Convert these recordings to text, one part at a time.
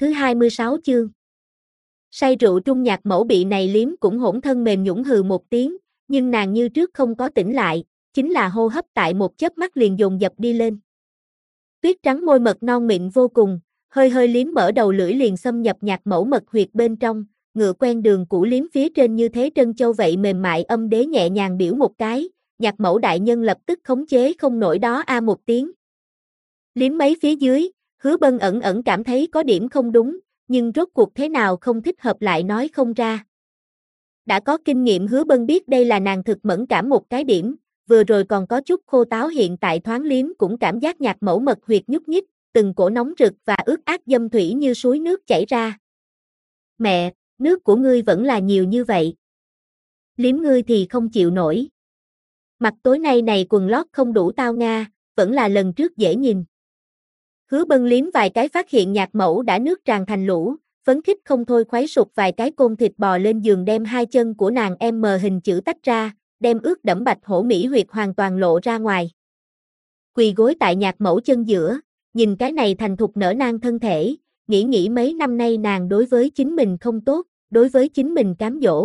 Thứ 26 chương. Say rượu trung Nhạc Mẫu bị này liếm cũng hỗn thân mềm nhũn hừ một tiếng, nhưng nàng như trước không có tỉnh lại, chính là hô hấp tại một chớp mắt liền dồn dập đi lên. Tuyết trắng môi mật non mịn vô cùng, hơi hơi liếm mở đầu lưỡi liền xâm nhập Nhạc Mẫu mật huyệt bên trong, ngựa quen đường cũ liếm phía trên như thế trân châu vậy mềm mại. Âm Đế nhẹ nhàng biểu một cái, Nhạc Mẫu đại nhân lập tức khống chế không nổi đó a một tiếng. Liếm mấy phía dưới, Hứa Bân ẩn ẩn cảm thấy có điểm không đúng, nhưng rốt cuộc thế nào không thích hợp lại nói không ra. Đã có kinh nghiệm Hứa Bân biết đây là nàng thực mẫn cảm một cái điểm, vừa rồi còn có chút khô táo, hiện tại thoáng liếm cũng cảm giác Nhạc Mẫu mật huyệt nhúc nhích, từng cổ nóng rực và ướt át dâm thủy như suối nước chảy ra. Mẹ, nước của ngươi vẫn là nhiều như vậy. Liếm ngươi thì không chịu nổi. Mặt tối nay này quần lót không đủ tao nga, vẫn là lần trước dễ nhìn. Hứa Bân liếm vài cái phát hiện Nhạc Mẫu đã nước tràn thành lũ, phấn khích không thôi khuấy sụp vài cái côn thịt bò lên giường, đem hai chân của nàng M hình chữ tách ra, đem ướt đẫm bạch hổ mỹ huyệt hoàn toàn lộ ra ngoài. Quỳ gối tại Nhạc Mẫu chân giữa, nhìn cái này thành thục nở nang thân thể, nghĩ mấy năm nay nàng đối với chính mình không tốt, đối với chính mình cám dỗ.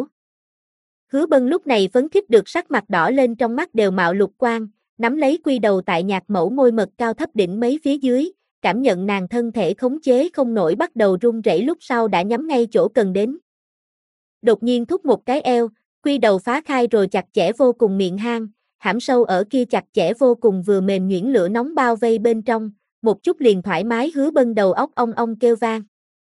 Hứa Bân lúc này phấn khích được sắc mặt đỏ lên, trong mắt đều mạo lục quang, nắm lấy quy đầu tại Nhạc Mẫu môi mật cao thấp đỉnh mấy phía dưới, cảm nhận nàng thân thể khống chế không nổi bắt đầu run rẩy, lúc sau đã nhắm ngay chỗ cần đến. Đột nhiên thúc một cái eo, quy đầu phá khai rồi chặt chẽ vô cùng miệng hang, hãm sâu ở kia chặt chẽ vô cùng vừa mềm nhuyễn lửa nóng bao vây bên trong, một chút liền thoải mái. Hứa Bân đầu óc ong ong kêu vang.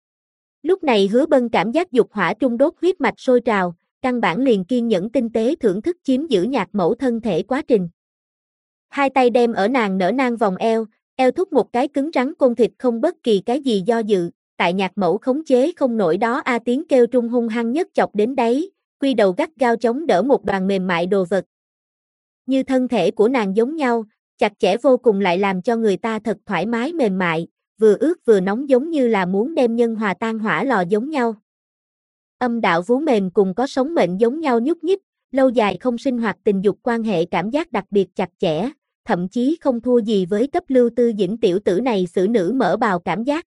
Lúc này Hứa Bân cảm giác dục hỏa trung đốt, huyết mạch sôi trào, căn bản liền kiên nhẫn tinh tế thưởng thức chiếm giữ Nhạc Mẫu thân thể quá trình. Hai tay đem ở nàng nở nang vòng eo thúc một cái cứng rắn côn thịt, không bất kỳ cái gì do dự, tại Nhạc Mẫu khống chế không nổi đó a tiếng kêu trung hung hăng nhất chọc đến đáy, quy đầu gắt gao chống đỡ một đoàn mềm mại đồ vật. Như thân thể của nàng giống nhau, chặt chẽ vô cùng, lại làm cho người ta thật thoải mái mềm mại, vừa ướt vừa nóng, giống như là muốn đem nhân hòa tan hỏa lò giống nhau. Âm đạo vú mềm cùng có sống mệnh giống nhau nhúc nhích, lâu dài không sinh hoạt tình dục quan hệ cảm giác đặc biệt chặt chẽ, thậm chí không thua gì với cấp Lưu Tư Dĩnh tiểu tử này xử nữ mở bào cảm giác.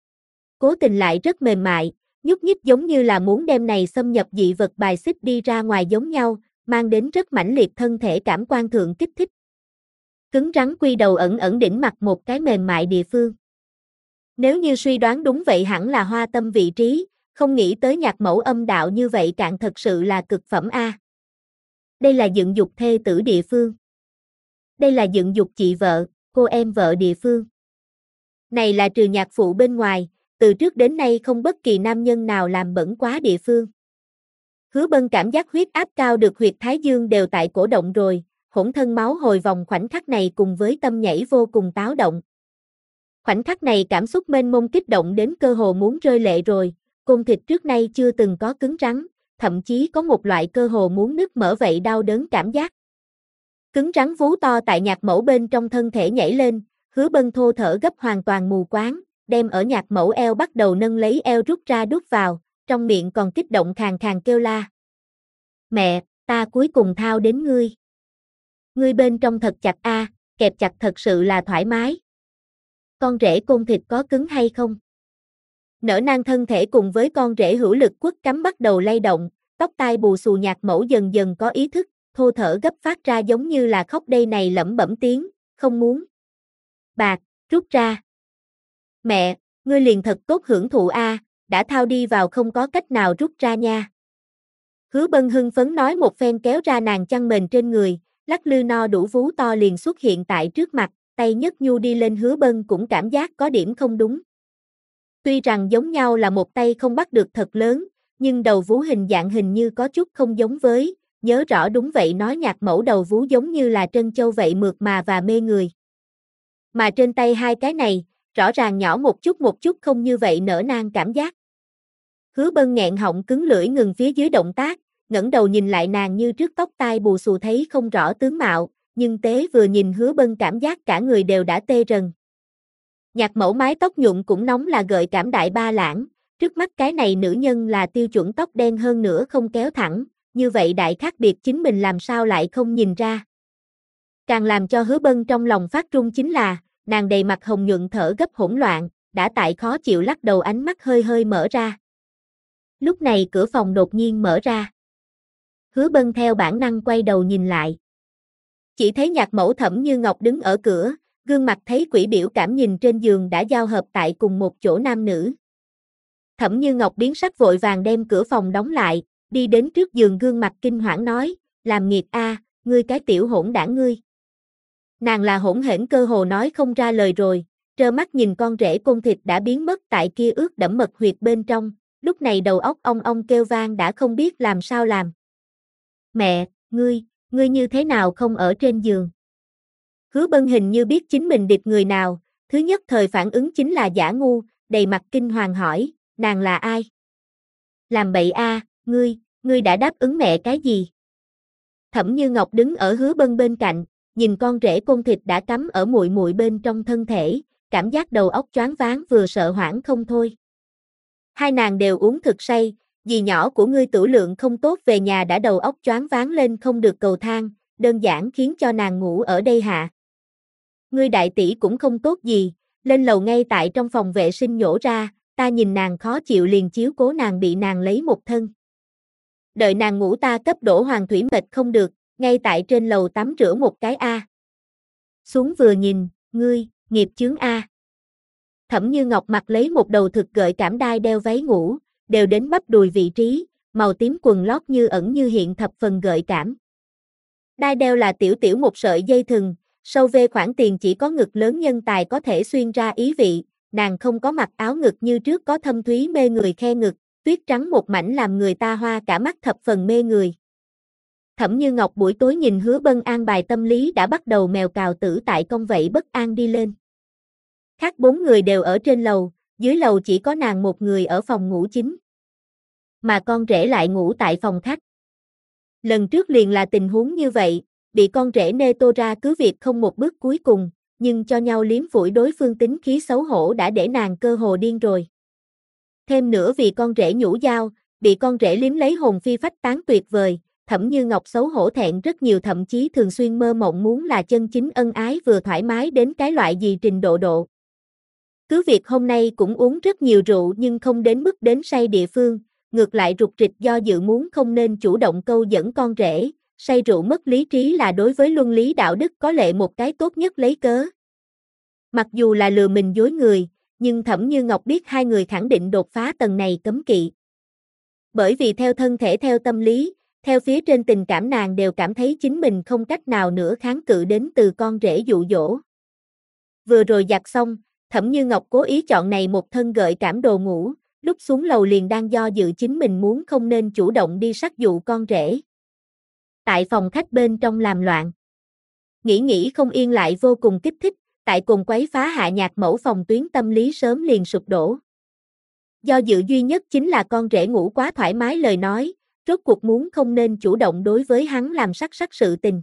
Cố tình lại rất mềm mại, nhúc nhích giống như là muốn đem này xâm nhập dị vật bài xích đi ra ngoài giống nhau, mang đến rất mãnh liệt thân thể cảm quan thượng kích thích. Cứng rắn quy đầu ẩn ẩn đỉnh mặt một cái mềm mại địa phương. Nếu như suy đoán đúng vậy hẳn là hoa tâm vị trí, không nghĩ tới Nhạc Mẫu âm đạo như vậy cạn, thật sự là cực phẩm a. Đây là dựng dục thê tử địa phương. Đây là dựng dục chị vợ, cô em vợ địa phương. Này là trừ nhạc phụ bên ngoài, từ trước đến nay không bất kỳ nam nhân nào làm bẩn quá địa phương. Hứa Bân cảm giác huyết áp cao được huyệt thái dương đều tại cổ động rồi, hỗn thân máu hồi vòng khoảnh khắc này cùng với tâm nhảy vô cùng táo động. Khoảnh khắc này cảm xúc mênh mông kích động đến cơ hồ muốn rơi lệ rồi, côn thịt trước nay chưa từng có cứng rắn, thậm chí có một loại cơ hồ muốn nứt mở vậy đau đớn cảm giác. Cứng rắn vú to tại Nhạc Mẫu bên trong thân thể nhảy lên, Hứa Bân thô thở gấp hoàn toàn mù quáng, đem ở Nhạc Mẫu eo bắt đầu nâng lấy eo rút ra đút vào, trong miệng còn kích động khàn khàn kêu la. Mẹ, ta cuối cùng thao đến ngươi. Ngươi bên trong thật chặt a, kẹp chặt thật sự là thoải mái. Con rể côn thịt có cứng hay không? Nở nang thân thể cùng với con rể hữu lực quất cắm bắt đầu lay động, tóc tai bù xù. Nhạc Mẫu dần dần có ý thức, thô thở gấp phát ra giống như là khóc đây này lẩm bẩm tiếng, không muốn. Bạc, rút ra. Mẹ, ngươi liền thật tốt hưởng thụ a, đã thao đi vào không có cách nào rút ra nha. Hứa Bân hưng phấn nói một phen kéo ra nàng chăn mền trên người, lắc lư no đủ vú to liền xuất hiện tại trước mặt, tay nhấc nhu đi lên. Hứa Bân cũng cảm giác có điểm không đúng. Tuy rằng giống nhau là một tay không bắt được thật lớn, nhưng đầu vú hình dạng hình như có chút không giống với, nhớ rõ đúng vậy nói Nhạc Mẫu đầu vú giống như là trân châu vậy mượt mà và mê người. Mà trên tay hai cái này, rõ ràng nhỏ một chút không như vậy nở nang cảm giác. Hứa Bân nghẹn họng cứng lưỡi ngừng phía dưới động tác, ngẩng đầu nhìn lại nàng như trước tóc tai bù xù thấy không rõ tướng mạo, nhưng tế vừa nhìn Hứa Bân cảm giác cả người đều đã tê rần. Nhạc Mẫu mái tóc nhuộm cũng nóng là gợi cảm đại ba lãng, trước mắt cái này nữ nhân là tiêu chuẩn tóc đen hơn nữa không kéo thẳng, như vậy đại khác biệt chính mình làm sao lại không nhìn ra. Càng làm cho Hứa Bân trong lòng phát run chính là, nàng đầy mặt hồng nhuận thở gấp hỗn loạn, đã tại khó chịu lắc đầu ánh mắt hơi hơi mở ra. Lúc này cửa phòng đột nhiên mở ra. Hứa Bân theo bản năng quay đầu nhìn lại. Chỉ thấy nhạc mẫu Thẩm Như Ngọc đứng ở cửa, gương mặt thấy quỷ biểu cảm nhìn trên giường đã giao hợp tại cùng một chỗ nam nữ. Thẩm Như Ngọc biến sắc vội vàng đem cửa phòng đóng lại, đi đến trước giường gương mặt kinh hoảng nói, làm nghiệt a, ngươi cái tiểu hỗn đản ngươi. Nàng là hỗn hển cơ hồ nói không ra lời rồi, trơ mắt nhìn con rể côn thịt đã biến mất tại kia ướt đẫm mật huyệt bên trong, lúc này đầu óc ong ong kêu vang đã không biết làm sao làm. Mẹ, ngươi như thế nào không ở trên giường? Hứa Bân hình như biết chính mình địch người nào, thứ nhất thời phản ứng chính là giả ngu, đầy mặt kinh hoàng hỏi, nàng là ai? Làm bậy a, ngươi đã đáp ứng mẹ cái gì? Thẩm Như Ngọc đứng ở Hứa Bân bên cạnh, nhìn con rể côn thịt đã cắm ở muội muội bên trong thân thể, cảm giác đầu óc choáng váng vừa sợ hoảng không thôi. Hai nàng đều uống thực say, dì nhỏ của ngươi tửu lượng không tốt về nhà đã đầu óc choáng váng lên không được cầu thang, đơn giản khiến cho nàng ngủ ở đây hạ. Ngươi đại tỷ cũng không tốt gì, lên lầu ngay tại trong phòng vệ sinh nhổ ra, ta nhìn nàng khó chịu liền chiếu cố nàng bị nàng lấy một thân. Đợi nàng ngủ ta cấp đổ hoàng thủy mệt không được, ngay tại trên lầu tắm rửa một cái a. Xuống vừa nhìn, ngươi, nghiệp chướng a. Thẩm Như Ngọc mặc lấy một đầu thực gợi cảm đai đeo váy ngủ, đều đến bắp đùi vị trí, màu tím quần lót như ẩn như hiện thập phần gợi cảm. Đai đeo là tiểu tiểu một sợi dây thừng, sâu về khoản tiền chỉ có ngực lớn nhân tài có thể xuyên ra ý vị, nàng không có mặc áo ngực như trước có thâm thúy mê người khe ngực, tuyết trắng một mảnh làm người ta hoa cả mắt thập phần mê người. Thẩm Như Ngọc buổi tối nhìn Hứa Bân an bài tâm lý đã bắt đầu mèo cào tử tại công vậy bất an đi lên. Khác 4 người đều ở trên lầu, dưới lầu chỉ có nàng một người ở phòng ngủ chính. Mà con rể lại ngủ tại phòng khách. Lần trước liền là tình huống như vậy, bị con rể nê tô ra cứ việc không một bước cuối cùng, nhưng cho nhau liếm phủi đối phương tính khí xấu hổ đã để nàng cơ hồ điên rồi. Thêm nữa vì con rể nhũ dao, bị con rể liếm lấy hồn phi phách tán tuyệt vời, Thẩm Như Ngọc xấu hổ thẹn rất nhiều thậm chí thường xuyên mơ mộng muốn là chân chính ân ái vừa thoải mái đến cái loại gì trình độ. Cứ việc hôm nay cũng uống rất nhiều rượu nhưng không đến mức đến say địa phương, ngược lại rụt rịch do dự muốn không nên chủ động câu dẫn con rể, say rượu mất lý trí là đối với luân lý đạo đức có lệ một cái tốt nhất lấy cớ. Mặc dù là lừa mình dối người, nhưng Thẩm Như Ngọc biết hai người khẳng định đột phá tầng này cấm kỵ. Bởi vì theo thân thể theo tâm lý, theo phía trên tình cảm nàng đều cảm thấy chính mình không cách nào nữa kháng cự đến từ con rể dụ dỗ. Vừa rồi giặt xong, Thẩm Như Ngọc cố ý chọn này một thân gợi cảm đồ ngủ, lúc xuống lầu liền đang do dự chính mình muốn không nên chủ động đi sắc dụ con rể. Tại phòng khách bên trong làm loạn. Nghĩ không yên lại vô cùng kích thích, tại cùng quấy phá hạ nhạc mẫu phòng tuyến tâm lý sớm liền sụp đổ. Do dự duy nhất chính là con rể ngủ quá thoải mái lời nói, rốt cuộc muốn không nên chủ động đối với hắn làm sắc sự tình.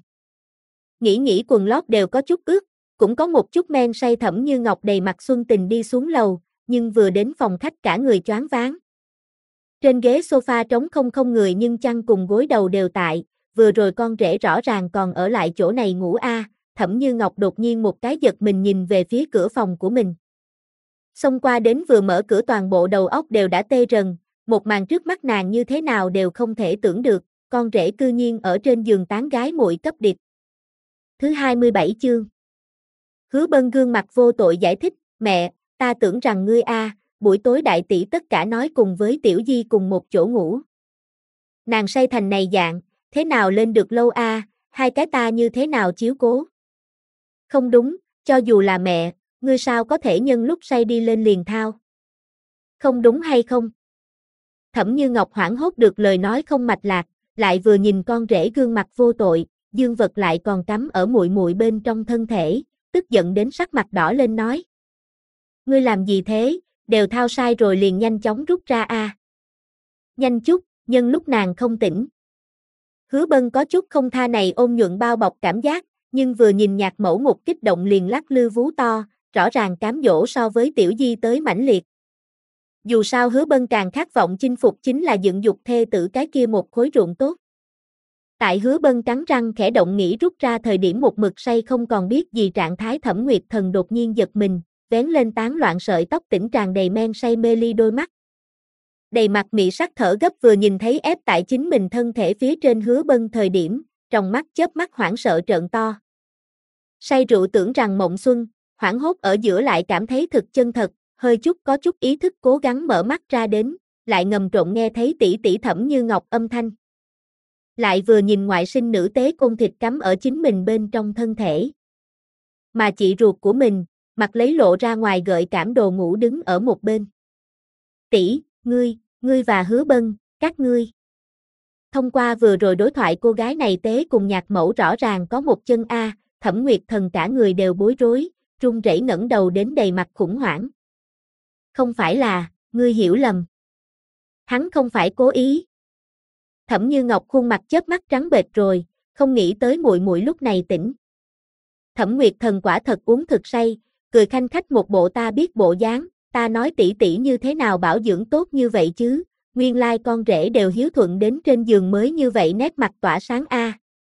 Nghĩ quần lót đều có chút ướt, cũng có một chút men say Thẩm Như Ngọc đầy mặt xuân tình đi xuống lầu, nhưng vừa đến phòng khách cả người choáng váng. Trên ghế sofa trống không người nhưng chăn cùng gối đầu đều tại, vừa rồi con rể rõ ràng còn ở lại chỗ này ngủ a. Thẩm Như Ngọc đột nhiên một cái giật mình nhìn về phía cửa phòng của mình. Xông qua đến vừa mở cửa toàn bộ đầu óc đều đã tê rần, một màn trước mắt nàng như thế nào đều không thể tưởng được, con rể cư nhiên ở trên giường tán gái muội cấp điệp. Thứ 27 chương. Hứa Bân gương mặt vô tội giải thích, mẹ, ta tưởng rằng ngươi buổi tối đại tỷ tất cả nói cùng với tiểu di cùng một chỗ ngủ. Nàng say thành này dạng, thế nào lên được lâu hai cái ta như thế nào chiếu cố. Không đúng, cho dù là mẹ, ngươi sao có thể nhân lúc say đi lên liền thao. Không đúng hay không? Thẩm Như Ngọc hoảng hốt được lời nói không mạch lạc, lại vừa nhìn con rể gương mặt vô tội, dương vật lại còn cắm ở muội bên trong thân thể, tức giận đến sắc mặt đỏ lên nói. Ngươi làm gì thế, đều thao sai rồi liền nhanh chóng rút ra Nhanh chút, nhân lúc nàng không tỉnh. Hứa Bân có chút không tha này ôn nhuận bao bọc cảm giác, nhưng vừa nhìn nhạc mẫu một kích động liền lắc lư vú to, rõ ràng cám dỗ so với tiểu di tới mãnh liệt. Dù sao Hứa Bân càng khát vọng chinh phục chính là dựng dục thê tử cái kia một khối ruộng tốt. Tại Hứa Bân cắn răng khẽ động nghĩ rút ra thời điểm một mực say không còn biết gì trạng thái Thẩm Nguyệt Thần đột nhiên giật mình, vén lên tán loạn sợi tóc tỉnh tràn đầy men say mê ly đôi mắt. Đầy mặt mị sắc thở gấp vừa nhìn thấy ép tại chính mình thân thể phía trên Hứa Bân thời điểm, trong mắt chớp mắt hoảng sợ trợn to. Say rượu tưởng rằng mộng xuân, hoảng hốt ở giữa lại cảm thấy thực chân thật, hơi chút có chút ý thức cố gắng mở mắt ra đến, lại ngầm trộn nghe thấy tỷ tỷ Thẩm Như Ngọc âm thanh. Lại vừa nhìn ngoại sinh nữ tế côn thịt cắm ở chính mình bên trong thân thể. Mà chị ruột của mình, mặt lấy lộ ra ngoài gợi cảm đồ ngủ đứng ở một bên. Tỷ, ngươi và Hứa Bân, các ngươi. Thông qua vừa rồi đối thoại cô gái này tế cùng nhạc mẫu rõ ràng có một chân A, Thẩm Nguyệt Thần cả người đều bối rối, run rẩy ngẩng đầu đến đầy mặt khủng hoảng. Không phải là, ngươi hiểu lầm. Hắn không phải cố ý. Thẩm Như Ngọc khuôn mặt chớp mắt trắng bệch rồi, không nghĩ tới muội muội lúc này tỉnh. Thẩm Nguyệt Thần quả thật uống thực say, cười khanh khách một bộ ta biết bộ dáng, ta nói tỷ tỷ như thế nào bảo dưỡng tốt như vậy chứ, nguyên lai con rể đều hiếu thuận đến trên giường mới như vậy nét mặt tỏa sáng a.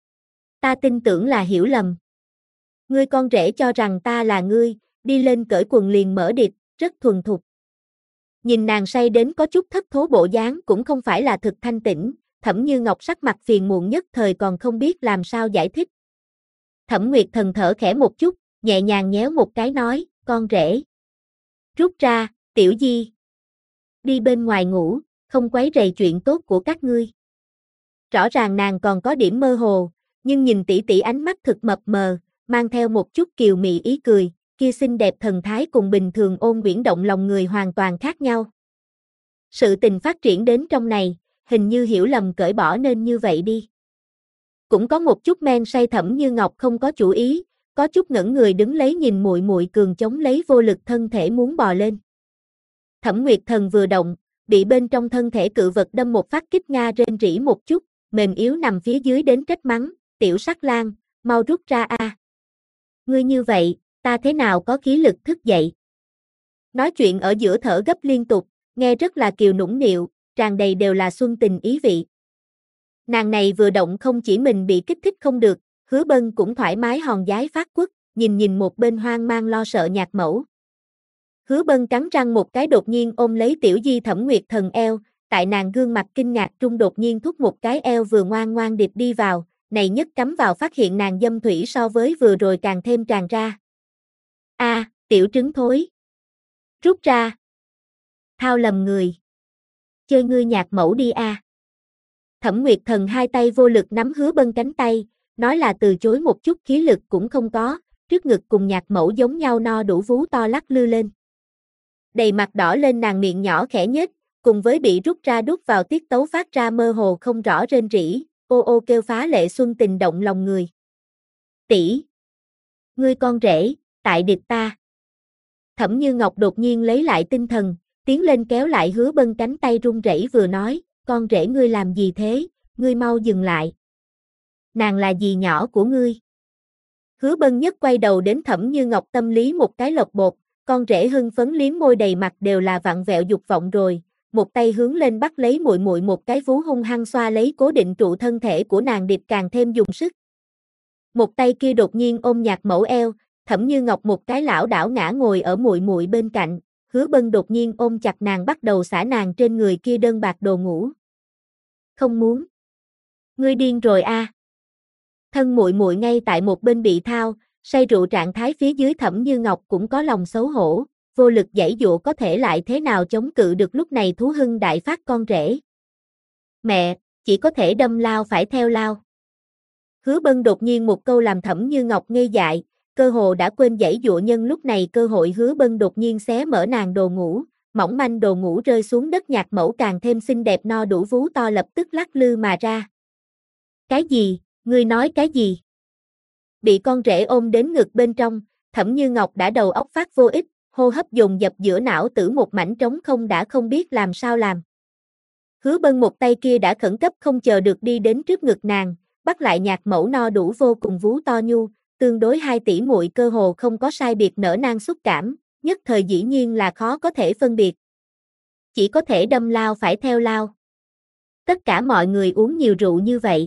Ta tin tưởng là hiểu lầm. Ngươi con rể cho rằng ta là ngươi, đi lên cởi quần liền mở địch, rất thuần thục. Nhìn nàng say đến có chút thất thố bộ dáng cũng không phải là thực thanh tĩnh, Thẩm Như Ngọc sắc mặt phiền muộn nhất thời còn không biết làm sao giải thích. Thẩm Nguyệt Thần thở khẽ một chút, nhẹ nhàng nhéo một cái nói, con rể. Rút ra, Tiểu Di. Đi bên ngoài ngủ, không quấy rầy chuyện tốt của các ngươi. Rõ ràng nàng còn có điểm mơ hồ, nhưng nhìn tỷ tỷ ánh mắt thực mập mờ, mang theo một chút kiều mị ý cười, kia xinh đẹp thần thái cùng bình thường ôn quyển động lòng người hoàn toàn khác nhau. Sự tình phát triển đến trong này, hình như hiểu lầm cởi bỏ nên như vậy đi. Cũng có một chút men say Thẩm Như Ngọc không có chủ ý, có chút ngẩn người đứng lấy nhìn muội muội cường chống lấy vô lực thân thể muốn bò lên. Thẩm Nguyệt Thần vừa động, bị bên trong thân thể cự vật đâm một phát kích nga rên rỉ một chút, mềm yếu nằm phía dưới đến trách mắng, tiểu sắc lang, mau rút ra a. Ngươi như vậy, ta thế nào có khí lực thức dậy. Nói chuyện ở giữa thở gấp liên tục, nghe rất là kiều nũng nịu, tràn đầy đều là xuân tình ý vị. Nàng này vừa động không chỉ mình bị kích thích không được, Hứa Bân cũng thoải mái hòn giái phát quất, nhìn một bên hoang mang lo sợ nhạc mẫu. Hứa Bân cắn răng một cái đột nhiên ôm lấy Tiểu Di Thẩm Nguyệt Thần eo, tại nàng gương mặt kinh ngạc trung đột nhiên thúc một cái eo vừa ngoan ngoan điệp đi vào, này nhất cắm vào phát hiện nàng dâm thủy so với vừa rồi càng thêm tràn ra. A, tiểu trứng thối. Rút ra. Thao lầm người. Chơi ngươi nhạc mẫu đi a. Thẩm Nguyệt Thần hai tay vô lực nắm Hứa Bân cánh tay, nói là từ chối một chút khí lực cũng không có, trước ngực cùng nhạc mẫu giống nhau no đủ vú to lắc lư lên. Đầy mặt đỏ lên nàng miệng nhỏ khẽ nhếch, cùng với bị rút ra đút vào tiết tấu phát ra mơ hồ không rõ rên rỉ, ô ô kêu phá lệ xuân tình động lòng người. Tỷ, ngươi con rể, tại địch ta. Thẩm Như Ngọc đột nhiên lấy lại tinh thần, tiến lên kéo lại Hứa Bân cánh tay run rẩy vừa nói, con rể ngươi làm gì thế, ngươi mau dừng lại. Nàng là dì nhỏ của ngươi. Hứa Bân nhất quay đầu đến Thẩm Như Ngọc tâm lý một cái lộc bột, con rể hưng phấn liếm môi đầy mặt đều là vặn vẹo dục vọng rồi, một tay hướng lên bắt lấy muội muội một cái vú hung hăng xoa lấy cố định trụ thân thể của nàng điệp càng thêm dùng sức. Một tay kia đột nhiên ôm nhạc mẫu eo, Thẩm Như Ngọc một cái lảo đảo ngã ngồi ở muội muội bên cạnh, Hứa Bân đột nhiên ôm chặt nàng bắt đầu xả nàng trên người kia đơn bạc đồ ngủ. Không muốn. Ngươi điên rồi a. Thân muội muội ngay tại một bên bị thao, say rượu trạng thái phía dưới Thẩm Như Ngọc cũng có lòng xấu hổ, vô lực giãy giụa có thể lại thế nào chống cự được lúc này thú hưng đại phát con rể. Mẹ, chỉ có thể đâm lao phải theo lao. Hứa Bân đột nhiên một câu làm Thẩm Như Ngọc ngây dại, cơ hồ đã quên giãy giụa nhân lúc này cơ hội Hứa Bân đột nhiên xé mở nàng đồ ngủ, mỏng manh đồ ngủ rơi xuống đất nhạc mẫu càng thêm xinh đẹp no đủ vú to lập tức lắc lư mà ra. Cái gì, ngươi nói cái gì? Bị con rể ôm đến ngực bên trong, Thẩm Như Ngọc đã đầu óc phát vô ích, hô hấp dồn dập giữa não tử một mảnh trống không đã không biết làm sao làm. Hứa Bân một tay kia đã khẩn cấp không chờ được đi đến trước ngực nàng, bắt lại nhạc mẫu no đủ vô cùng vú to nhu, tương đối hai tỷ muội cơ hồ không có sai biệt nở nang xúc cảm, nhất thời dĩ nhiên là khó có thể phân biệt. Chỉ có thể đâm lao phải theo lao. Tất cả mọi người uống nhiều rượu như vậy.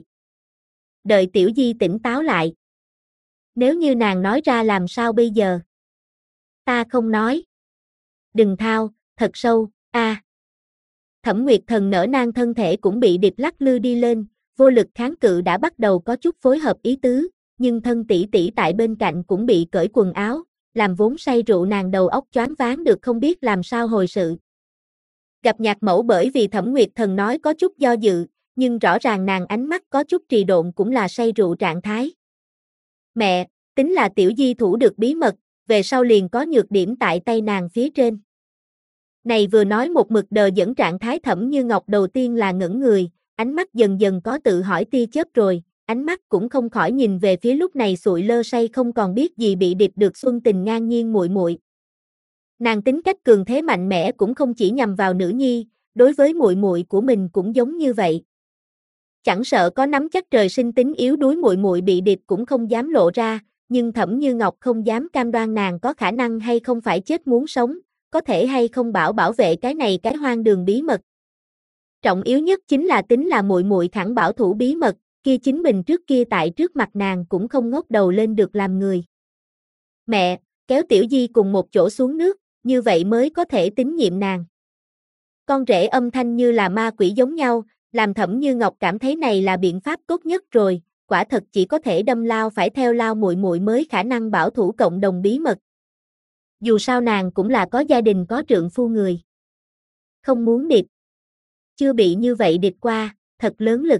Đợi Tiểu Di tỉnh táo lại. Nếu như nàng nói ra làm sao bây giờ? Ta không nói. Đừng thao, thật sâu, a. Thẩm Nguyệt Thần nở nang thân thể cũng bị điệp lắc lư đi lên, vô lực kháng cự đã bắt đầu có chút phối hợp ý tứ, nhưng thân tỷ tỷ tại bên cạnh cũng bị cởi quần áo, làm vốn say rượu nàng đầu óc choáng váng được không biết làm sao hồi sự. Gặp nhạc mẫu bởi vì Thẩm Nguyệt Thần nói có chút do dự, nhưng rõ ràng nàng ánh mắt có chút trì độn cũng là say rượu trạng thái. Mẹ, tính là tiểu di thủ được bí mật, về sau liền có nhược điểm tại tay nàng phía trên. Này vừa nói một mực đờ dẫn trạng thái Thẩm Như Ngọc đầu tiên là ngẩn người, ánh mắt dần dần có tự hỏi tia chớp rồi, ánh mắt cũng không khỏi nhìn về phía lúc này sụi lơ say không còn biết gì bị điệp được xuân tình ngang nhiên muội muội. Nàng tính cách cường thế mạnh mẽ cũng không chỉ nhằm vào nữ nhi, đối với muội muội của mình cũng giống như vậy. Chẳng sợ có nắm chắc trời sinh tính yếu đuối muội muội bị điệp cũng không dám lộ ra, nhưng Thẩm Như Ngọc không dám cam đoan nàng có khả năng hay không phải chết muốn sống, có thể hay không bảo vệ cái này cái hoang đường bí mật. Trọng yếu nhất chính là tính là muội muội thẳng bảo thủ bí mật, kia chính mình trước kia tại trước mặt nàng cũng không ngóc đầu lên được làm người. Mẹ, kéo Tiểu Di cùng một chỗ xuống nước, như vậy mới có thể tín nhiệm nàng. Con rể âm thanh như là ma quỷ giống nhau, làm Thẩm Như Ngọc cảm thấy này là biện pháp tốt nhất rồi, quả thật chỉ có thể đâm lao phải theo lao muội muội mới khả năng bảo thủ cộng đồng bí mật. Dù sao nàng cũng là có gia đình có trượng phu người. Không muốn điệp. Chưa bị như vậy điệp qua, thật lớn lực.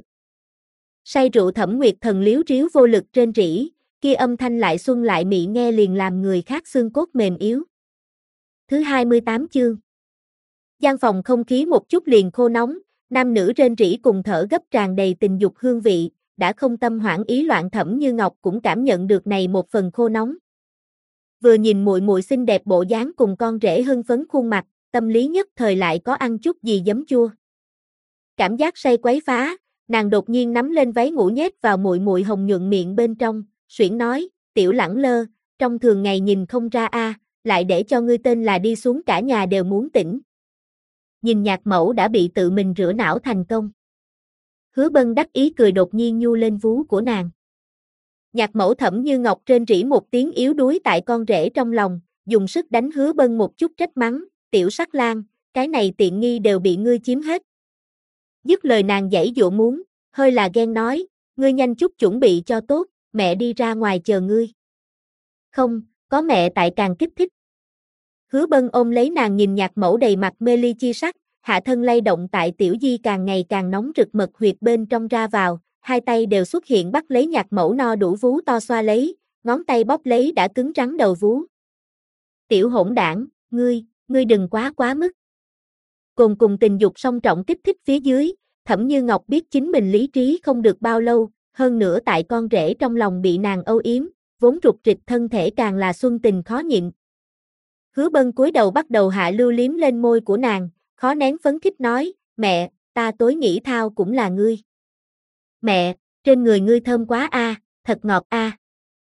Say rượu Thẩm Nguyệt Thần liếu riếu vô lực trên rỉ, kia âm thanh lại xuân lại mị nghe liền làm người khác xương cốt mềm yếu. Thứ 28 chương. Gian phòng không khí một chút liền khô nóng, nam nữ rên rỉ cùng thở gấp tràn đầy tình dục hương vị, đã không tâm hoảng ý loạn Thẩm Như Ngọc cũng cảm nhận được này một phần khô nóng. Vừa nhìn muội muội xinh đẹp bộ dáng cùng con rể hưng phấn khuôn mặt, tâm lý nhất thời lại có ăn chút gì giấm chua. Cảm giác say quấy phá, nàng đột nhiên nắm lên váy ngủ nhét vào muội muội hồng nhuận miệng bên trong, xuyển nói, tiểu lẳng lơ, trong thường ngày nhìn không ra a, lại để cho ngươi tên là đi xuống cả nhà đều muốn tỉnh. Nhìn nhạc mẫu đã bị tự mình rửa não thành công. Hứa Bân đắc ý cười đột nhiên nhu lên vú của nàng. Nhạc mẫu Thẩm Như Ngọc trên rỉ một tiếng yếu đuối tại con rể trong lòng, dùng sức đánh Hứa Bân một chút trách mắng, tiểu sắc lang, cái này tiện nghi đều bị ngươi chiếm hết. Dứt lời nàng giãy giụa muốn, hơi là ghen nói, ngươi nhanh chút chuẩn bị cho tốt, mẹ đi ra ngoài chờ ngươi. Không, có mẹ tại càng kích thích. Hứa Bân ôm lấy nàng nhìn nhạc mẫu đầy mặt mê ly chi sắc, hạ thân lay động tại tiểu di càng ngày càng nóng rực mật huyệt bên trong ra vào, hai tay đều xuất hiện bắt lấy nhạc mẫu no đủ vú to xoa lấy, ngón tay bóp lấy đã cứng rắn đầu vú. Tiểu hỗn đảng, ngươi đừng quá mức. Cùng tình dục song trọng kích thích phía dưới, Thẩm Như Ngọc biết chính mình lý trí không được bao lâu, hơn nữa tại con rể trong lòng bị nàng âu yếm, vốn rụt rịch thân thể càng là xuân tình khó nhịn. Hứa Bân cúi đầu bắt đầu hạ lưu liếm lên môi của nàng, khó nén phấn khích nói, mẹ, ta tối nghĩ thao cũng là ngươi. Mẹ, trên người ngươi thơm quá a, thật ngọt a.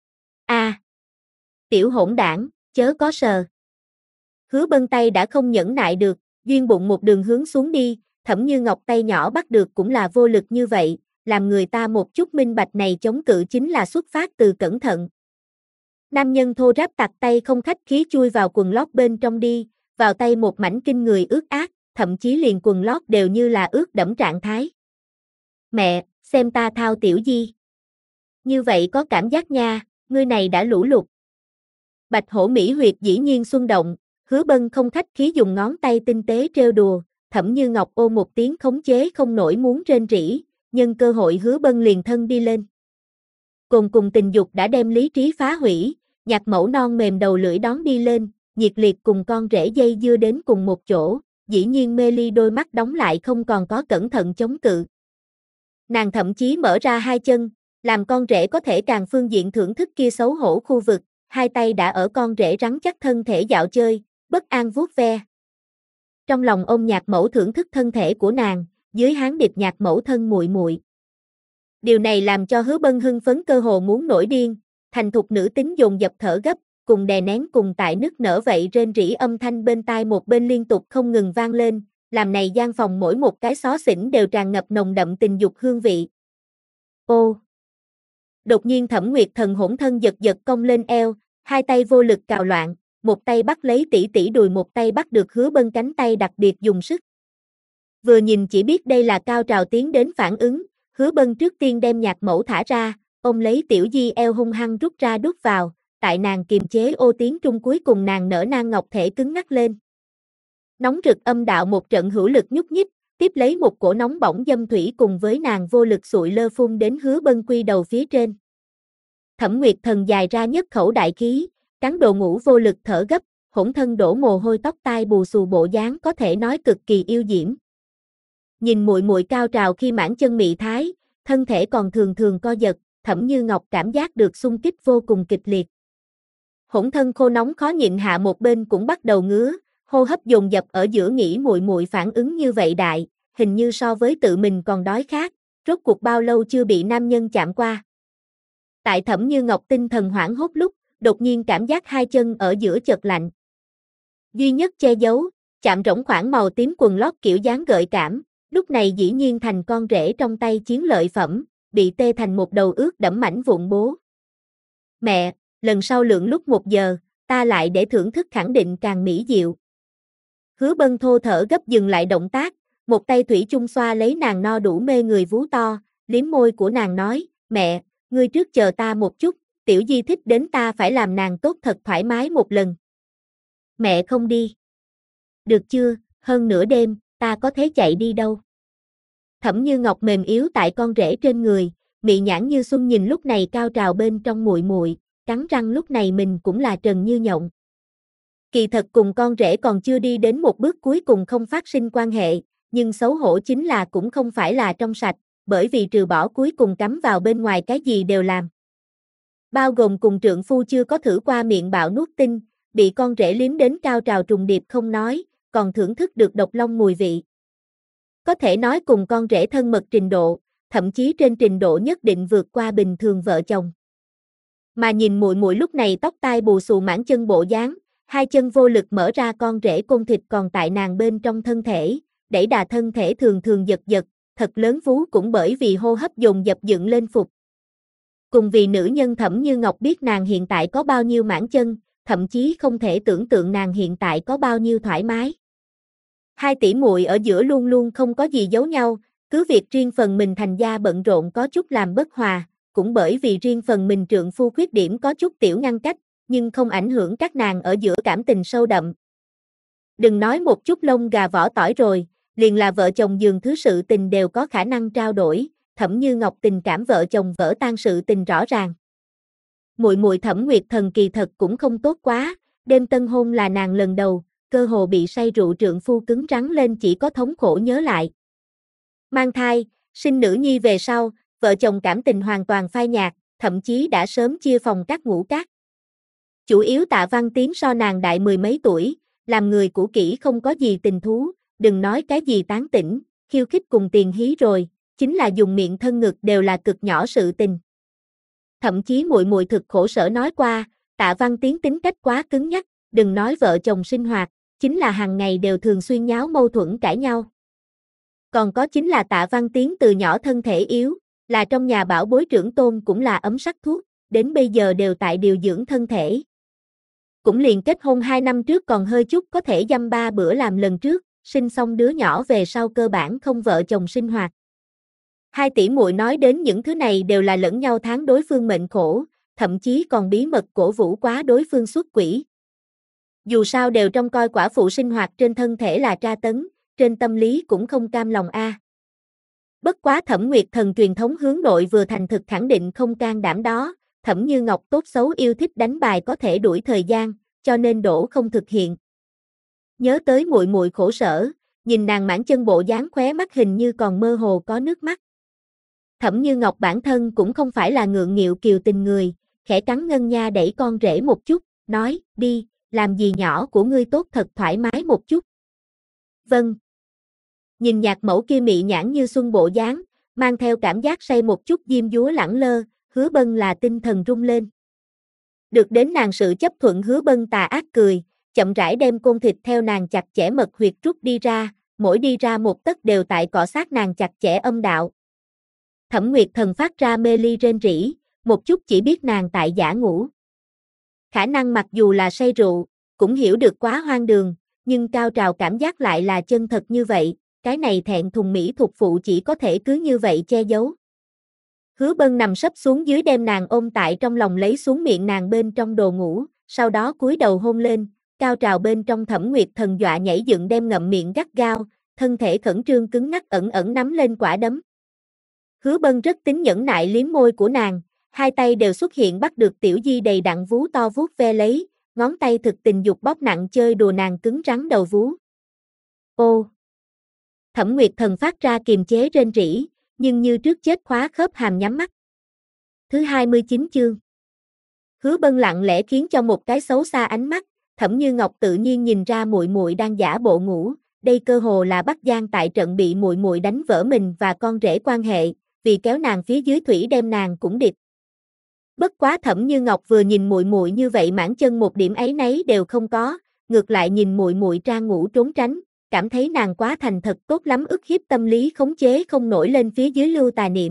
A. Tiểu hỗn đảng, chớ có sờ. Hứa Bân tay đã không nhẫn nại được, duyên bụng một đường hướng xuống đi, Thẩm Như Ngọc tay nhỏ bắt được cũng là vô lực như vậy, làm người ta một chút minh bạch này chống cự chính là xuất phát từ cẩn thận. Nam nhân thô ráp tặc tay không khách khí chui vào quần lót bên trong đi, vào tay một mảnh kinh người ướt át, thậm chí liền quần lót đều như là ướt đẫm trạng thái. Mẹ, xem ta thao tiểu di. Như vậy có cảm giác nha, ngươi này đã lũ lụt. Bạch hổ mỹ huyệt dĩ nhiên xuân động, Hứa Bân không khách khí dùng ngón tay tinh tế trêu đùa, Thẩm Như Ngọc ô một tiếng khống chế không nổi muốn rên rỉ, nhân cơ hội Hứa Bân liền thân đi lên. Cùng tình dục đã đem lý trí phá hủy, nhạc mẫu non mềm đầu lưỡi đón đi lên, nhiệt liệt cùng con rể dây dưa đến cùng một chỗ, dĩ nhiên mê ly đôi mắt đóng lại không còn có cẩn thận chống cự. Nàng thậm chí mở ra hai chân, làm con rể có thể càng phương diện thưởng thức kia xấu hổ khu vực, hai tay đã ở con rể rắn chắc thân thể dạo chơi, bất an vuốt ve. Trong lòng ôm nhạc mẫu thưởng thức thân thể của nàng, dưới hán điệp nhạc mẫu thân muội muội. Điều này làm cho Hứa Bân hưng phấn cơ hồ muốn nổi điên, thành thục nữ tính dồn dập thở gấp, cùng đè nén cùng tại nức nở vậy rên rỉ âm thanh bên tai một bên liên tục không ngừng vang lên, làm này gian phòng mỗi một cái xó xỉnh đều tràn ngập nồng đậm tình dục hương vị. Ô! Đột nhiên Thẩm Nguyệt Thần hỗn thân giật giật cong lên eo, hai tay vô lực cào loạn, một tay bắt lấy tỷ tỷ đùi, một tay bắt được Hứa Bân cánh tay, đặc biệt dùng sức. Vừa nhìn chỉ biết đây là cao trào tiến đến phản ứng, Hứa Bân trước tiên đem nhạc mẫu thả ra, ôm lấy Tiểu Di eo hung hăng rút ra đút vào, tại nàng kiềm chế ô tiếng trung cuối cùng nàng nở nang ngọc thể cứng ngắc lên. Nóng rực âm đạo một trận hữu lực nhúc nhích, tiếp lấy một cổ nóng bỏng dâm thủy cùng với nàng vô lực sụi lơ phun đến Hứa Bân quy đầu phía trên. Thẩm Nguyệt Thần dài ra nhất khẩu đại khí, cắn đồ ngủ vô lực thở gấp, hỗn thân đổ mồ hôi, tóc tai bù xù, bộ dáng có thể nói cực kỳ yêu diễm. Nhìn muội muội cao trào khi mãn chân mị thái, thân thể còn thường thường co giật, Thẩm Như Ngọc cảm giác được xung kích vô cùng kịch liệt. Hỗn thân khô nóng khó nhịn hạ một bên cũng bắt đầu ngứa, hô hấp dồn dập ở giữa, nghĩ muội muội phản ứng như vậy đại, hình như so với tự mình còn đói khát, rốt cuộc bao lâu chưa bị nam nhân chạm qua. Tại Thẩm Như Ngọc tinh thần hoảng hốt lúc, đột nhiên cảm giác hai chân ở giữa chợt lạnh. Duy nhất che giấu, chạm rỗng khoảng màu tím quần lót kiểu dáng gợi cảm, lúc này dĩ nhiên thành con rể trong tay chiến lợi phẩm, bị tê thành một đầu ướt đẫm mảnh vụn bố. Mẹ, lần sau lượng lúc 1 giờ, ta lại để thưởng thức khẳng định càng mỹ diệu. Hứa Bân thô thở gấp dừng lại động tác, một tay thủy chung xoa lấy nàng no đủ mê người vú to, liếm môi của nàng nói, mẹ, ngươi trước chờ ta một chút, Tiểu Di thích đến ta phải làm nàng tốt thật thoải mái một lần. Mẹ không đi. Được chưa, hơn nửa đêm, ta có thế chạy đi đâu. Thẩm Như Ngọc mềm yếu tại con rể trên người, mị nhãn như xuân nhìn lúc này cao trào bên trong muội muội, cắn răng lúc này mình cũng là trần như nhộng. Kỳ thật cùng con rể còn chưa đi đến một bước cuối cùng không phát sinh quan hệ, nhưng xấu hổ chính là cũng không phải là trong sạch, bởi vì trừ bỏ cuối cùng cắm vào bên ngoài cái gì đều làm. Bao gồm cùng trượng phu chưa có thử qua miệng bạo nuốt tinh, bị con rể liếm đến cao trào trùng điệp không nói, còn thưởng thức được độc long mùi vị. Có thể nói cùng con rể thân mật trình độ, thậm chí trên trình độ nhất định vượt qua bình thường vợ chồng. Mà nhìn muội muội lúc này tóc tai bù xù mãn chân bộ dáng, hai chân vô lực mở ra, con rể côn thịt còn tại nàng bên trong thân thể, đẩy đà thân thể thường thường giật giật, thật lớn vú cũng bởi vì hô hấp dồn dập dựng lên phục. Cùng vì nữ nhân Thẩm Như Ngọc biết nàng hiện tại có bao nhiêu mãn chân, thậm chí không thể tưởng tượng nàng hiện tại có bao nhiêu thoải mái. Hai tỷ muội ở giữa luôn luôn không có gì giấu nhau, cứ việc riêng phần mình thành gia bận rộn có chút làm bất hòa, cũng bởi vì riêng phần mình trượng phu khuyết điểm có chút tiểu ngăn cách, nhưng không ảnh hưởng các nàng ở giữa cảm tình sâu đậm. Đừng nói một chút lông gà vỏ tỏi rồi, liền là vợ chồng giường thứ sự tình đều có khả năng trao đổi, Thẩm Như Ngọc tình cảm vợ chồng vỡ tan sự tình rõ ràng. Muội muội Thẩm Nguyệt Thần kỳ thật cũng không tốt quá, đêm tân hôn là nàng lần đầu, cơ hồ bị say rượu trượng phu cứng rắn lên chỉ có thống khổ nhớ lại. Mang thai, sinh nữ nhi về sau, vợ chồng cảm tình hoàn toàn phai nhạt, thậm chí đã sớm chia phòng cát ngủ cát. Chủ yếu Tạ Văn Tiến so nàng đại 10 mấy tuổi, làm người cũ kỹ không có gì tình thú, đừng nói cái gì tán tỉnh, khiêu khích cùng tiền hí rồi, chính là dùng miệng thân ngực đều là cực nhỏ sự tình. Thậm chí muội muội thực khổ sở nói qua, Tạ Văn Tiến tính cách quá cứng nhắc, đừng nói vợ chồng sinh hoạt, chính là hàng ngày đều thường xuyên nháo mâu thuẫn cãi nhau. Còn có chính là Tạ Văn Tiến từ nhỏ thân thể yếu, là trong nhà bảo bối trưởng tôn cũng là ấm sắc thuốc, đến bây giờ đều tại điều dưỡng thân thể. Cũng liền kết hôn 2 năm trước còn hơi chút có thể dăm 3 bữa làm lần trước, sinh xong đứa nhỏ về sau cơ bản không vợ chồng sinh hoạt. Hai tỷ muội nói đến những thứ này đều là lẫn nhau tháng đối phương mệnh khổ, thậm chí còn bí mật cổ vũ quá đối phương xuất quỷ. Dù sao đều trong coi quả phụ sinh hoạt trên thân thể là tra tấn, trên tâm lý cũng không cam lòng a. Bất quá Thẩm Nguyệt Thần truyền thống hướng nội vừa thành thực khẳng định không can đảm đó, Thẩm Như Ngọc tốt xấu yêu thích đánh bài có thể đuổi thời gian, cho nên đổ không thực hiện. Nhớ tới muội muội khổ sở, nhìn nàng mãn chân bộ dáng khóe mắt hình như còn mơ hồ có nước mắt. Thẩm Như Ngọc bản thân cũng không phải là ngượng nghịu kiều tình người, khẽ cắn ngân nha đẩy con rể một chút, nói, đi, làm gì nhỏ của ngươi tốt thật thoải mái một chút. Vâng. Nhìn nhạc mẫu kia mị nhãn như xuân bộ dáng, mang theo cảm giác say một chút diêm dúa lẳng lơ, Hứa Bân là tinh thần rung lên. Được đến nàng sự chấp thuận, Hứa Bân tà ác cười, chậm rãi đem côn thịt theo nàng chặt chẽ mật huyệt rút đi ra, mỗi đi ra một tấc đều tại cọ sát nàng chặt chẽ âm đạo. Thẩm Nguyệt Thần phát ra mê ly rên rỉ, một chút chỉ biết nàng tại giả ngủ. Khả năng mặc dù là say rượu, cũng hiểu được quá hoang đường, nhưng cao trào cảm giác lại là chân thật như vậy, cái này thẹn thùng mỹ thuộc phụ chỉ có thể cứ như vậy che giấu. Hứa Bân nằm sấp xuống dưới đem nàng ôm tại trong lòng lấy xuống miệng nàng bên trong đồ ngủ, sau đó cúi đầu hôn lên, cao trào bên trong Thẩm Nguyệt Thần dọa nhảy dựng đem ngậm miệng gắt gao, thân thể khẩn trương cứng ngắc ẩn ẩn nắm lên quả đấm. Hứa Bân rất tính nhẫn nại liếm môi của nàng, hai tay đều xuất hiện bắt được Tiểu Di đầy đặn vú to vuốt ve lấy, ngón tay thực tình dục bóp nặng chơi đùa nàng cứng rắn đầu vú. Ô! Thẩm Nguyệt Thần phát ra kiềm chế rên rỉ, nhưng như trước chết khóa khớp hàm nhắm mắt. Thứ 29 chương. Hứa Bân lặng lẽ khiến cho một cái xấu xa ánh mắt, Thẩm Như Ngọc tự nhiên nhìn ra muội muội đang giả bộ ngủ, đây cơ hồ là bắt gian tại trận bị muội muội đánh vỡ mình và con rể quan hệ, vì kéo nàng phía dưới thủy đem nàng cũng địch. Bất quá Thẩm Như Ngọc vừa nhìn muội muội như vậy mãn chân một điểm ấy nấy đều không có, ngược lại nhìn muội muội trang ngủ trốn tránh, cảm thấy nàng quá thành thật tốt lắm ức hiếp tâm lý khống chế không nổi lên phía dưới lưu tà niệm.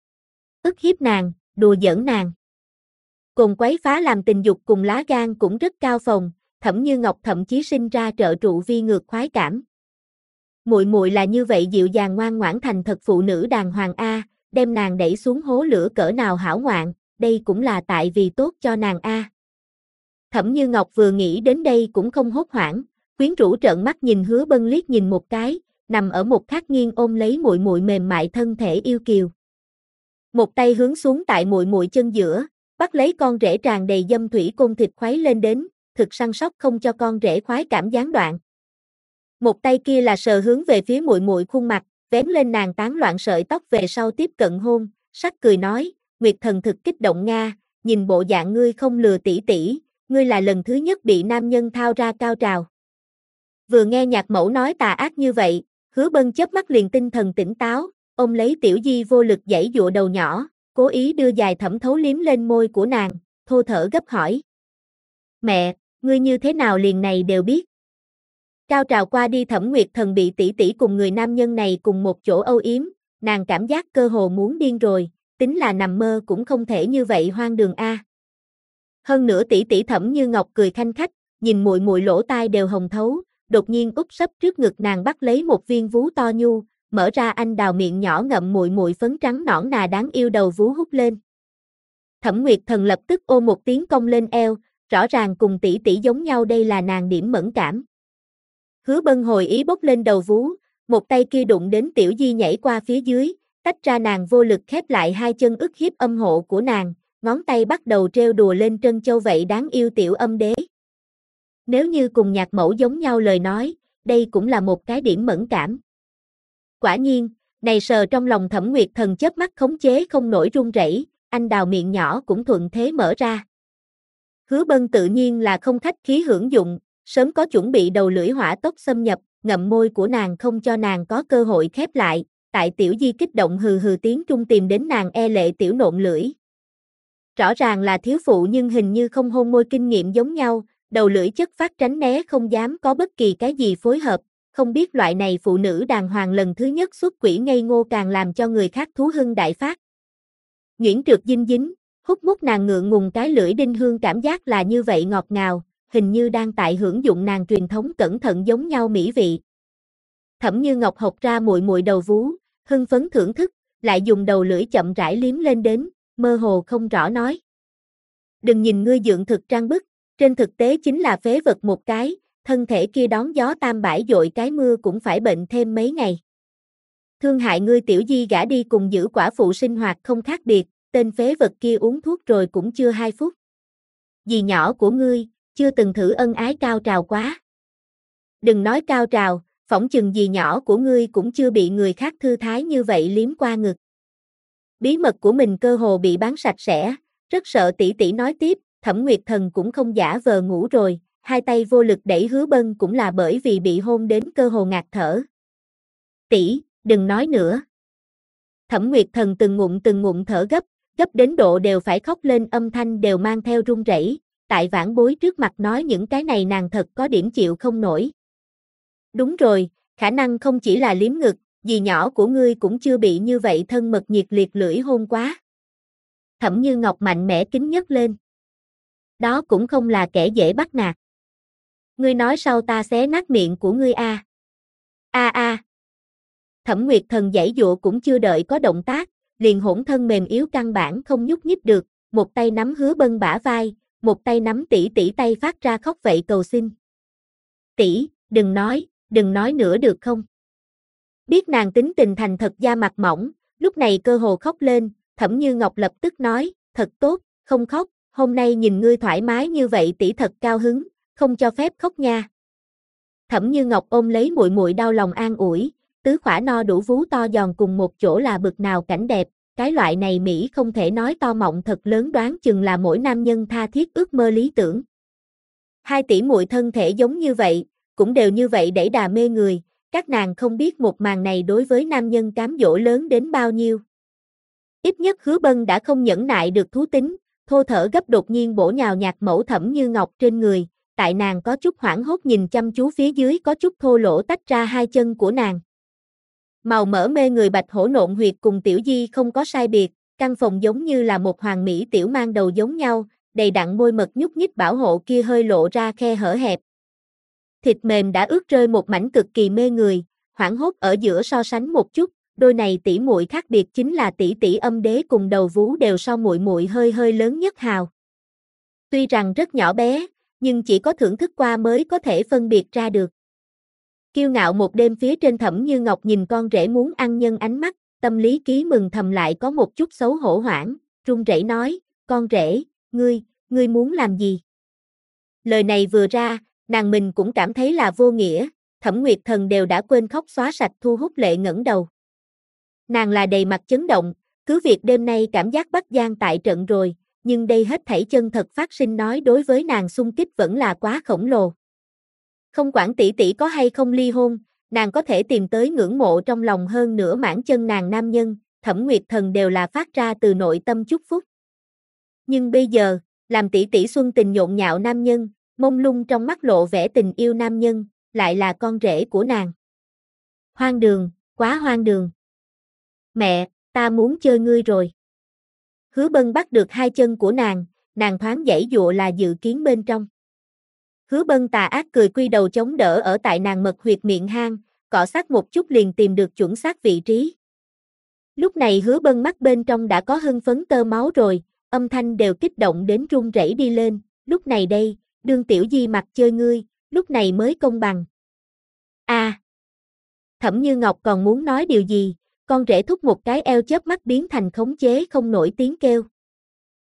Ức hiếp nàng, đùa giỡn nàng. Cồn quấy phá làm tình dục cùng lá gan cũng rất cao phồng, Thẩm Như Ngọc thậm chí sinh ra trợ trụ vi ngược khoái cảm. Muội muội là như vậy dịu dàng ngoan ngoãn thành thật phụ nữ đàng hoàng a, đem nàng đẩy xuống hố lửa cỡ nào hảo ngoạn, đây cũng là tại vì tốt cho nàng a. Thẩm Như Ngọc vừa nghĩ đến đây cũng không hốt hoảng, quyến rũ trợn mắt nhìn Hứa Bân liếc nhìn một cái, nằm ở một khắc nghiêng ôm lấy muội muội mềm mại thân thể yêu kiều. Một tay hướng xuống tại muội muội chân giữa, bắt lấy con rể tràn đầy dâm thủy côn thịt khuấy lên đến, thực săn sóc không cho con rể khoái cảm gián đoạn. Một tay kia là sờ hướng về phía muội muội khuôn mặt, vén lên nàng tán loạn sợi tóc về sau tiếp cận hôn, sắc cười nói, Nguyệt Thần thực kích động nga, nhìn bộ dạng ngươi không lừa tỷ tỷ, ngươi là lần thứ nhất bị nam nhân thao ra cao trào. Vừa nghe nhạc mẫu nói tà ác như vậy, Hứa Bân chớp mắt liền tinh thần tỉnh táo, ôm lấy Tiểu Di vô lực giãy giụa đầu nhỏ, cố ý đưa dài thẩm thấu liếm lên môi của nàng, thô thở gấp hỏi. Mẹ, ngươi như thế nào liền này đều biết. Cao trào qua đi Thẩm Nguyệt Thần bị tỷ tỷ cùng người nam nhân này cùng một chỗ âu yếm, nàng cảm giác cơ hồ muốn điên rồi, tính là nằm mơ cũng không thể như vậy hoang đường a. Hơn nữa tỷ tỷ Thẩm Như Ngọc cười khanh khách, nhìn muội muội lỗ tai đều hồng thấu, đột nhiên úp sấp trước ngực nàng bắt lấy một viên vú to nhu, mở ra anh đào miệng nhỏ ngậm muội muội phấn trắng nõn nà đáng yêu đầu vú hút lên. Thẩm Nguyệt Thần lập tức ô một tiếng cong lên eo, rõ ràng cùng tỷ tỷ giống nhau đây là nàng điểm mẫn cảm. Hứa Bân hồi ý bốc lên đầu vú, một tay kia đụng đến Tiểu Di nhảy qua phía dưới, tách ra nàng vô lực khép lại hai chân ức hiếp âm hộ của nàng, ngón tay bắt đầu trêu đùa lên Trân Châu vậy đáng yêu tiểu âm đế. Nếu như cùng nhạc mẫu giống nhau lời nói, đây cũng là một cái điểm mẫn cảm. Quả nhiên, này sờ trong lòng Thẩm Nguyệt Thần chớp mắt khống chế không nổi run rẩy, anh đào miệng nhỏ cũng thuận thế mở ra. Hứa Bân tự nhiên là không khách khí hưởng dụng, sớm có chuẩn bị đầu lưỡi hỏa tốc xâm nhập, ngậm môi của nàng không cho nàng có cơ hội khép lại, tại Tiểu Di kích động hừ hừ tiếng trung tìm đến nàng e lệ tiểu nộn lưỡi. Rõ ràng là thiếu phụ nhưng hình như không hôn môi kinh nghiệm giống nhau, đầu lưỡi chất phát tránh né không dám có bất kỳ cái gì phối hợp, không biết loại này phụ nữ đàng hoàng lần thứ nhất xuất quỷ ngây ngô càng làm cho người khác thú hưng đại phát. Nhuyễn trượt dinh dính, hút mút nàng ngượng ngùng cái lưỡi đinh hương cảm giác là như vậy ngọt ngào, hình như đang tại hưởng dụng nàng truyền thống cẩn thận giống nhau mỹ vị. Thẩm Như Ngọc hộc ra muội muội đầu vú, hưng phấn thưởng thức, lại dùng đầu lưỡi chậm rãi liếm lên đến, mơ hồ không rõ nói. Đừng nhìn ngươi dượng thực trang bức, trên thực tế chính là phế vật một cái, thân thể kia đón gió tam bãi dội cái mưa cũng phải bệnh thêm mấy ngày. Thương hại ngươi Tiểu Di gả đi cùng giữ quả phụ sinh hoạt không khác biệt, tên phế vật kia uống thuốc rồi cũng chưa 2 phút. Dì nhỏ của ngươi, chưa từng thử ân ái cao trào quá. Đừng nói cao trào, phỏng chừng dì nhỏ của ngươi cũng chưa bị người khác thư thái như vậy liếm qua ngực. Bí mật của mình cơ hồ bị bán sạch sẽ, rất sợ tỷ tỷ nói tiếp, Thẩm Nguyệt Thần cũng không giả vờ ngủ rồi, hai tay vô lực đẩy Hứa Bân cũng là bởi vì bị hôn đến cơ hồ ngạt thở. Tỷ, đừng nói nữa. Thẩm Nguyệt Thần từng ngụm thở gấp, gấp đến độ đều phải khóc lên âm thanh đều mang theo run rẩy, tại vãn bối trước mặt nói những cái này nàng thật có điểm chịu không nổi. Đúng rồi, khả năng không chỉ là liếm ngực, dì nhỏ của ngươi cũng chưa bị như vậy thân mật nhiệt liệt lưỡi hôn quá. Thẩm Như Ngọc mạnh mẽ kính nhấc lên. Đó cũng không là kẻ dễ bắt nạt. Ngươi nói sau ta xé nát miệng của ngươi a. A. Thẩm Nguyệt Thần giãy giụa cũng chưa đợi có động tác, liền hỗn thân mềm yếu căn bản không nhúc nhích được, một tay nắm Hứa Bân bả vai, một tay nắm tỷ tỷ tay phát ra khóc vậy cầu xin. Tỷ, đừng nói nữa được không? Biết nàng tính tình thành thật da mặt mỏng, lúc này cơ hồ khóc lên, Thẩm Như Ngọc lập tức nói, thật tốt, không khóc, hôm nay nhìn ngươi thoải mái như vậy tỷ thật cao hứng, không cho phép khóc nha. Thẩm Như Ngọc ôm lấy muội muội đau lòng an ủi, tứ khỏa no đủ vú to giòn cùng một chỗ là bực nào cảnh đẹp, cái loại này Mỹ không thể nói to mộng thật lớn đoán chừng là mỗi nam nhân tha thiết ước mơ lý tưởng. Hai tỷ muội thân thể giống như vậy, cũng đều như vậy đẩy đà mê người, các nàng không biết một màn này đối với nam nhân cám dỗ lớn đến bao nhiêu. Ít nhất Hứa Bân đã không nhẫn nại được thú tính, thô thở gấp đột nhiên bổ nhào nhạt mẫu Thẩm Như Ngọc trên người, tại nàng có chút hoảng hốt nhìn chăm chú phía dưới có chút thô lỗ tách ra hai chân của nàng. Màu mỡ mê người bạch hổ nộn huyệt cùng tiểu di không có sai biệt, căn phòng giống như là một hoàng mỹ tiểu mang đầu giống nhau, đầy đặn môi mật nhúc nhích bảo hộ kia hơi lộ ra khe hở hẹp. Thịt mềm đã ướt rơi một mảnh cực kỳ mê người, hoảng hốt ở giữa so sánh một chút, đôi này tỷ muội khác biệt chính là tỷ tỷ âm đế cùng đầu vú đều so muội muội hơi hơi lớn nhất hào. Tuy rằng rất nhỏ bé, nhưng chỉ có thưởng thức qua mới có thể phân biệt ra được. Kiêu ngạo một đêm phía trên Thẩm Như Ngọc nhìn con rể muốn ăn nhân ánh mắt, tâm lý ký mừng thầm lại có một chút xấu hổ hoảng, run rẩy nói, con rể, ngươi muốn làm gì? Lời này vừa ra, nàng mình cũng cảm thấy là vô nghĩa, Thẩm Nguyệt Thần đều đã quên khóc xóa sạch thu hút lệ ngẩng đầu. Nàng là đầy mặt chấn động, cứ việc đêm nay cảm giác Bắc Giang tại trận rồi, nhưng đây hết thảy chân thật phát sinh nói đối với nàng xung kích vẫn là quá khổng lồ. Không quản tỷ tỷ có hay không ly hôn, nàng có thể tìm tới ngưỡng mộ trong lòng hơn nữa mãn chân nàng nam nhân, Thẩm Nguyệt Thần đều là phát ra từ nội tâm chúc phúc. Nhưng bây giờ, làm tỷ tỷ xuân tình nhộn nhạo nam nhân, mông lung trong mắt lộ vẻ tình yêu nam nhân, lại là con rể của nàng. Hoang đường, quá hoang đường. Mẹ, ta muốn chơi ngươi rồi. Hứa Bân bắt được hai chân của nàng thoáng giãy giụa là dự kiến bên trong. Hứa Bân tà ác cười quy đầu chống đỡ ở tại nàng mật huyệt miệng hang, cọ sát một chút liền tìm được chuẩn xác vị trí. Lúc này Hứa Bân mắt bên trong đã có hưng phấn tơ máu rồi, âm thanh đều kích động đến run rẩy đi lên, lúc này đây, đương tiểu di mặt chơi ngươi, lúc này mới công bằng. Thẩm Như Ngọc còn muốn nói điều gì, con rể thúc một cái eo chớp mắt biến thành khống chế không nổi tiếng kêu.